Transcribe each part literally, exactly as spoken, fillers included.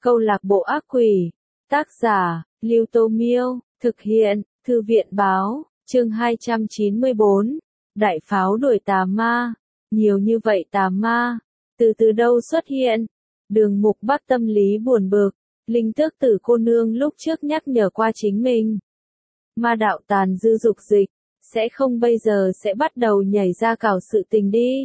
Câu lạc bộ ác quỷ. Tác giả, Lưu Tô Miêu. Thực hiện, Thư viện Báo. Chương hai trăm chín mươi bốn. Đại pháo đuổi tà ma. Nhiều như vậy tà ma. Từ từ đâu xuất hiện? Đường Mục Bắc tâm lý buồn bực. Linh Tước Tử cô nương lúc trước nhắc nhở qua chính mình. Ma đạo tàn dư dục dịch. Sẽ không bây giờ sẽ bắt đầu nhảy ra cào sự tình đi.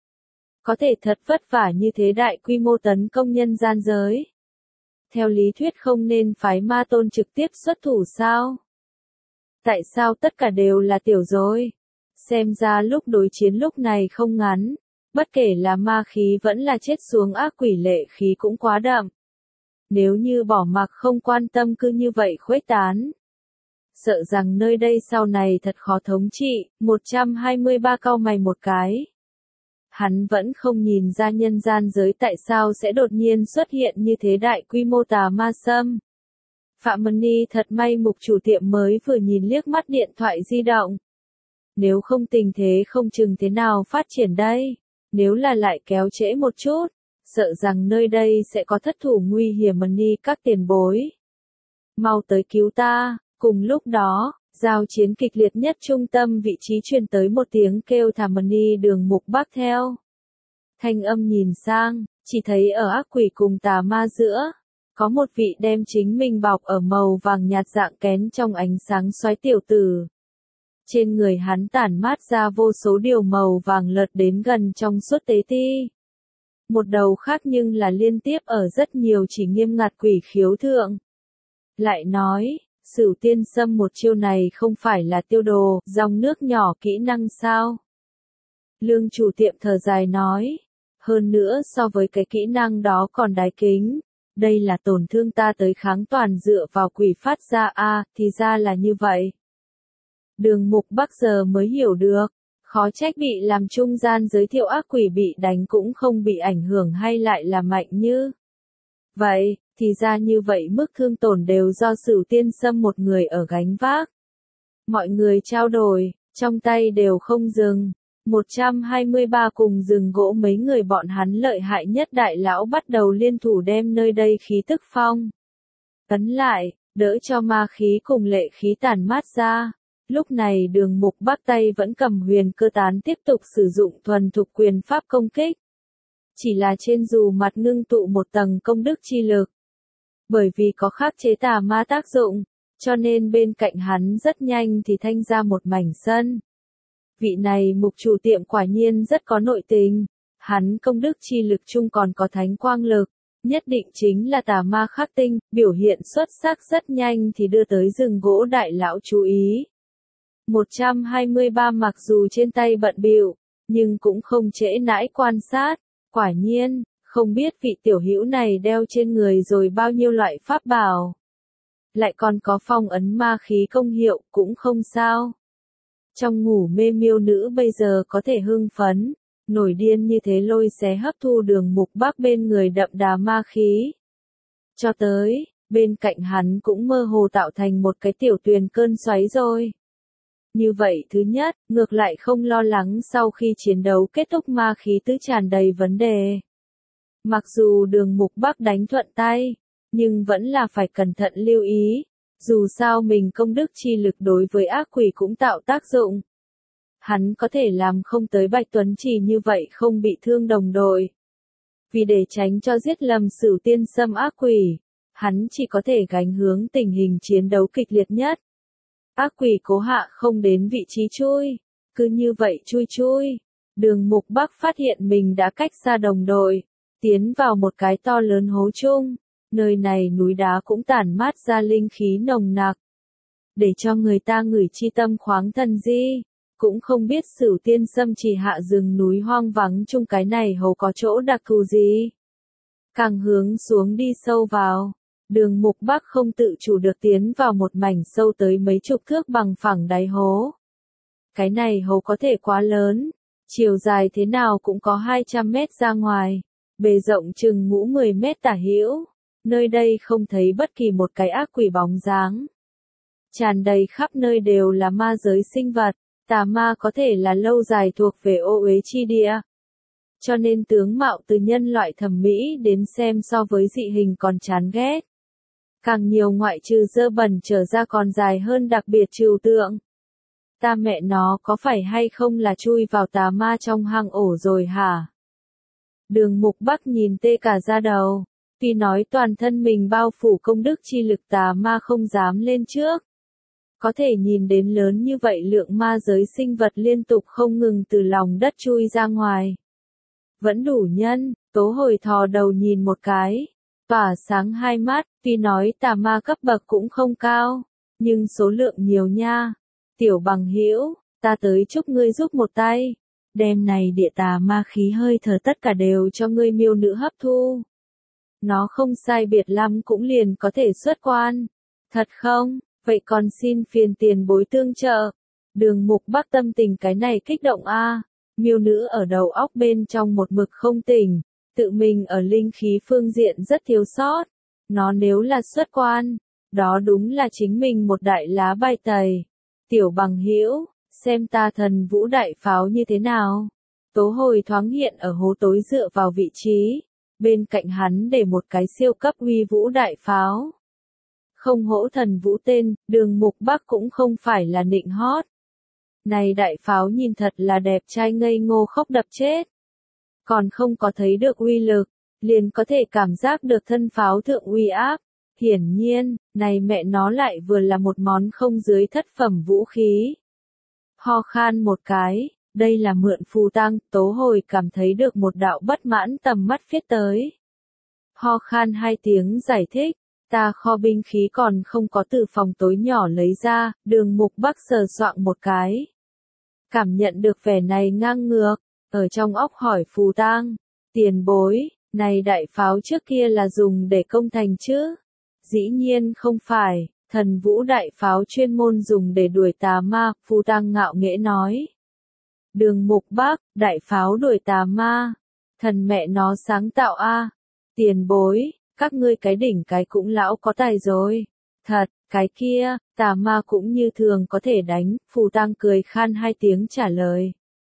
Có thể thật vất vả như thế đại quy mô tấn công nhân gian giới. Theo lý thuyết không nên phái ma tôn trực tiếp xuất thủ sao? Tại sao tất cả đều là tiểu rồi? Xem ra lúc đối chiến lúc này không ngắn. Bất kể là ma khí vẫn là chết xuống ác quỷ lệ khí cũng quá đậm. Nếu như bỏ mặc không quan tâm cứ như vậy khuếch tán. Sợ rằng nơi đây sau này thật khó thống trị. một trăm hai mươi ba cau mày một cái. Hắn vẫn không nhìn ra nhân gian giới tại sao sẽ đột nhiên xuất hiện như thế đại quy mô tà ma xâm. Phạm Mân Ni thật may mục chủ tiệm mới vừa nhìn liếc mắt điện thoại di động. Nếu không tình thế không chừng thế nào phát triển đây. Nếu là lại kéo trễ một chút, sợ rằng nơi đây sẽ có thất thủ nguy hiểm. Mân Ni các tiền bối. Mau tới cứu ta. Cùng lúc đó, giao chiến kịch liệt nhất trung tâm vị trí truyền tới một tiếng kêu thảm. Mân Ni Đường Mục Bắc theo. Thanh âm nhìn sang, chỉ thấy ở ác quỷ cùng tà ma giữa, có một vị đem chính mình bọc ở màu vàng nhạt dạng kén trong ánh sáng xoáy tiểu tử. Trên người hắn tản mát ra vô số điều màu vàng lợt đến gần trong suốt tế ti. Một đầu khác nhưng là liên tiếp ở rất nhiều chỉ nghiêm ngặt quỷ khiếu thượng. Lại nói, Sửu Tiên Sâm một chiêu này không phải là tiêu đồ, dòng nước nhỏ kỹ năng sao? Lương chủ tiệm thở dài nói. Hơn nữa so với cái kỹ năng đó còn đái kính. Đây là tổn thương ta tới kháng toàn dựa vào quỷ phát ra a à, thì ra là như vậy. Đường Mục Bắc giờ mới hiểu được. Khó trách bị làm trung gian giới thiệu ác quỷ bị đánh cũng không bị ảnh hưởng hay lại là mạnh như. Vậy, thì ra như vậy mức thương tổn đều do Sửu Tiên Sâm một người ở gánh vác. Mọi người trao đổi, trong tay đều không dừng. một trăm hai mươi ba cùng rừng gỗ mấy người bọn hắn lợi hại nhất đại lão bắt đầu liên thủ đem nơi đây khí tức phong. Ấn lại, đỡ cho ma khí cùng lệ khí tản mát ra. Lúc này Đường Mục Bắc tay vẫn cầm huyền cơ tán tiếp tục sử dụng thuần thục quyền pháp công kích. Chỉ là trên dù mặt ngưng tụ một tầng công đức chi lực. Bởi vì có khắc chế tà ma tác dụng, cho nên bên cạnh hắn rất nhanh thì thanh ra một mảnh sân. Vị này mục chủ tiệm quả nhiên rất có nội tình, hắn công đức chi lực chung còn có thánh quang lực, nhất định chính là tà ma khắc tinh, biểu hiện xuất sắc rất nhanh thì đưa tới rừng gỗ đại lão chú ý. một trăm hai mươi ba mặc dù trên tay bận bịu, nhưng cũng không trễ nãi quan sát, quả nhiên, không biết vị tiểu hữu này đeo trên người rồi bao nhiêu loại pháp bảo. Lại còn có phong ấn ma khí công hiệu, cũng không sao. Trong ngủ mê miêu nữ bây giờ có thể hưng phấn, nổi điên như thế lôi xé hấp thu Đường Mục Bắc bên người đậm đà ma khí. Cho tới, bên cạnh hắn cũng mơ hồ tạo thành một cái tiểu tuyền cơn xoáy rồi. Như vậy thứ nhất, ngược lại không lo lắng sau khi chiến đấu kết thúc ma khí tứ tràn đầy vấn đề. Mặc dù Đường Mục Bắc đánh thuận tay, nhưng vẫn là phải cẩn thận lưu ý. Dù sao mình công đức chi lực đối với ác quỷ cũng tạo tác dụng. Hắn có thể làm không tới Bạch Tuấn Trì như vậy không bị thương đồng đội. Vì để tránh cho giết lầm Sửu Tiên Sâm ác quỷ, hắn chỉ có thể gánh hướng tình hình chiến đấu kịch liệt nhất. Ác quỷ cố hạ không đến vị trí chui, cứ như vậy chui chui. Đường Mục Bắc phát hiện mình đã cách xa đồng đội, tiến vào một cái to lớn hố chung. Nơi này núi đá cũng tản mát ra linh khí nồng nặc. Để cho người ta ngửi chi tâm khoáng thần di. Cũng không biết Sửu Tiên Sâm chỉ hạ rừng núi hoang vắng chung cái này hầu có chỗ đặc thù gì. Càng hướng xuống đi sâu vào. Đường Mục Bắc không tự chủ được tiến vào một mảnh sâu tới mấy chục thước bằng phẳng đáy hố. Cái này hố có thể quá lớn. Chiều dài thế nào cũng có hai trăm mét ra ngoài. Bề rộng chừng ngũ mười mét tả hữu. Nơi đây không thấy bất kỳ một cái ác quỷ bóng dáng. Tràn đầy khắp nơi đều là ma giới sinh vật, tà ma có thể là lâu dài thuộc về ô uế chi địa. cho nên tướng mạo từ nhân loại thẩm mỹ đến xem so với dị hình còn chán ghét. Càng nhiều ngoại trừ dơ bẩn trở ra còn dài hơn đặc biệt trừu tượng. Ta mẹ nó có phải hay không là chui vào tà ma trong hang ổ rồi hả? Đường Mục Bắc nhìn tê cả da đầu. Tuy nói toàn thân mình bao phủ công đức chi lực tà ma không dám lên trước. Có thể nhìn đến lớn như vậy lượng ma giới sinh vật liên tục không ngừng từ lòng đất chui ra ngoài. Vẫn đủ nhân, Tố Hồi thò đầu nhìn một cái. Tỏa sáng hai mắt, tuy nói tà ma cấp bậc cũng không cao, nhưng số lượng nhiều nha. Tiểu bằng hữu, ta tới chúc ngươi giúp một tay. Đêm này địa tà ma khí hơi thở tất cả đều cho ngươi miêu nữ hấp thu. Nó không sai biệt lắm cũng liền có thể xuất quan. Thật không? Vậy còn xin phiền tiền bối tương trợ. Đường Mục Bắc tâm tình cái này kích động a. À. Miêu nữ ở đầu óc bên trong một mực không tỉnh, tự mình ở linh khí phương diện rất thiếu sót. Nó nếu là xuất quan, đó đúng là chính mình một đại lá bài tẩy. Tiểu bằng hữu, xem ta thần vũ đại pháo như thế nào. Tố Hồi thoáng hiện ở hố tối dựa vào vị trí, bên cạnh hắn để một cái siêu cấp uy vũ đại pháo. Không hỗ thần vũ tên, Đường Mục Bắc cũng không phải là nịnh hót. Này đại pháo nhìn thật là đẹp trai ngây ngô khóc đập chết. Còn không có thấy được uy lực, liền có thể cảm giác được thân pháo thượng uy áp. Hiển nhiên, này mẹ nó lại vừa là một món không dưới thất phẩm vũ khí. Ho khan một cái, đây là mượn phù tang, Tố Hồi cảm thấy được một đạo bất mãn tầm mắt phiết tới. Ho khan hai tiếng giải thích, ta kho binh khí còn không có từ phòng tối nhỏ lấy ra, Đường Mục Bắc sờ soạng một cái. Cảm nhận được vẻ này ngang ngược, ở trong óc hỏi phù tang, tiền bối, này đại pháo trước kia là dùng để công thành chứ? Dĩ nhiên không phải, thần vũ đại pháo chuyên môn dùng để đuổi tà ma, phù tang ngạo nghễ nói. Đường Mục Bắc, đại pháo đuổi tà ma, thần mẹ nó sáng tạo a. À. Tiền bối, các ngươi cái đỉnh cái cũng lão có tài rồi. Thật, cái kia, tà ma cũng như thường có thể đánh, phù tang cười khan hai tiếng trả lời.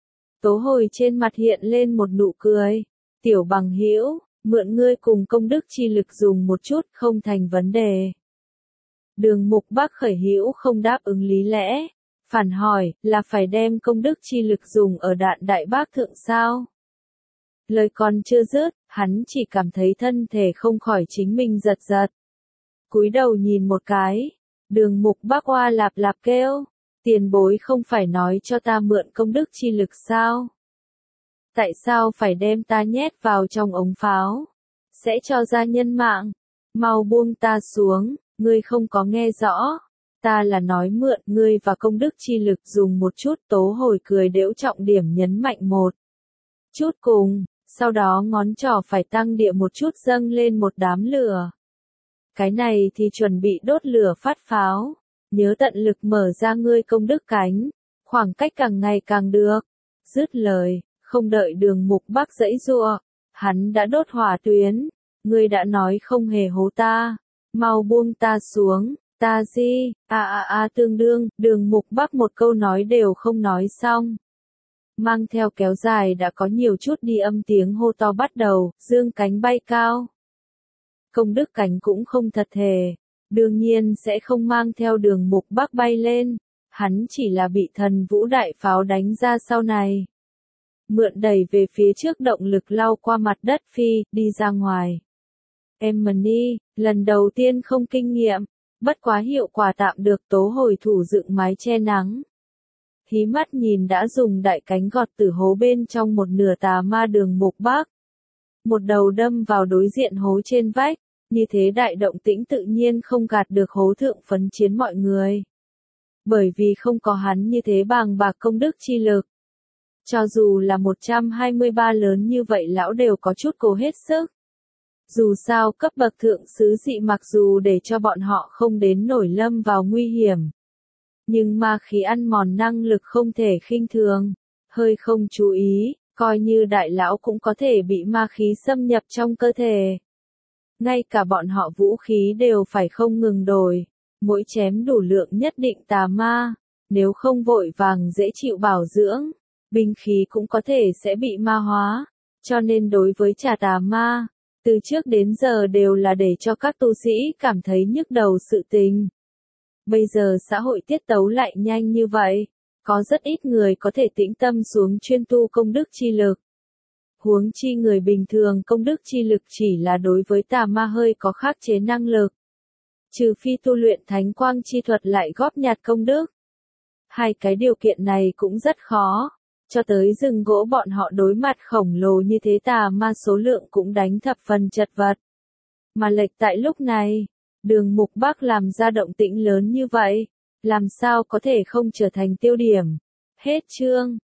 Tố Hồi trên mặt hiện lên một nụ cười. Tiểu bằng hữu, mượn ngươi cùng công đức chi lực dùng một chút không thành vấn đề. Đường Mục Bắc khởi hữu không đáp ứng lý lẽ. Phản hỏi, là phải đem công đức chi lực dùng ở đạn đại bác thượng sao? Lời còn chưa dứt, hắn chỉ cảm thấy thân thể không khỏi chính mình giật giật. Cúi đầu nhìn một cái, Đường Mục Bắc oa lạp lạp kêu, tiền bối không phải nói cho ta mượn công đức chi lực sao? Tại sao phải đem ta nhét vào trong ống pháo? Sẽ cho ra nhân mạng. Mau buông ta xuống, ngươi không có nghe rõ. Ta là nói mượn ngươi và công đức chi lực dùng một chút. Tố Hồi cười đễu trọng điểm nhấn mạnh một chút cùng, sau đó ngón trỏ phải tăng địa một chút dâng lên một đám lửa. Cái này thì chuẩn bị đốt lửa phát pháo. Nhớ tận lực mở ra ngươi công đức cánh. Khoảng cách càng ngày càng được. Dứt lời, không đợi Đường Mục Bắc giãy giụa, hắn đã đốt hỏa tuyến. Ngươi đã nói không hề hố ta. Mau buông ta xuống, ta gì, a a a tương đương, Đường Mục Bắc một câu nói đều không nói xong. Mang theo kéo dài đã có nhiều chút đi âm tiếng hô to bắt đầu, dương cánh bay cao. Công đức cánh cũng không thật thề, đương nhiên sẽ không mang theo Đường Mục Bắc bay lên, hắn chỉ là bị thần vũ đại pháo đánh ra sau này. Mượn đẩy về phía trước động lực lao qua mặt đất phi, đi ra ngoài. Emily, lần đầu tiên không kinh nghiệm, bất quá hiệu quả tạm được. Tố Hồi thủ dựng mái che nắng. Hí mắt nhìn đã dùng đại cánh gọt từ hố bên trong một nửa tà ma Đường Mục Bắc. Một đầu đâm vào đối diện hố trên vách, như thế đại động tĩnh tự nhiên không gạt được hố thượng phấn chiến mọi người. Bởi vì không có hắn như thế bàng bạc công đức chi lực. Cho dù là một trăm hai mươi ba lớn như vậy lão đều có chút cố hết sức. Dù sao cấp bậc thượng sứ dị mặc dù để cho bọn họ không đến nổi lâm vào nguy hiểm. Nhưng ma khí ăn mòn năng lực không thể khinh thường. Hơi không chú ý, coi như đại lão cũng có thể bị ma khí xâm nhập trong cơ thể. Ngay cả bọn họ vũ khí đều phải không ngừng đổi. Mỗi chém đủ lượng nhất định tà ma. Nếu không vội vàng dễ chịu bảo dưỡng, binh khí cũng có thể sẽ bị ma hóa. Cho nên đối với trà tà ma, từ trước đến giờ đều là để cho các tu sĩ cảm thấy nhức đầu sự tình. Bây giờ xã hội tiết tấu lại nhanh như vậy, có rất ít người có thể tĩnh tâm xuống chuyên tu công đức chi lực. Huống chi người bình thường công đức chi lực chỉ là đối với tà ma hơi có khắc chế năng lực. Trừ phi tu luyện thánh quang chi thuật lại góp nhặt công đức. Hai cái điều kiện này cũng rất khó, cho tới rừng gỗ bọn họ đối mặt khổng lồ như thế tà ma số lượng cũng đánh thập phần chật vật. Mà lệch tại lúc này, Đường Mục Bắc làm ra động tĩnh lớn như vậy, làm sao có thể không trở thành tiêu điểm. Hết chương.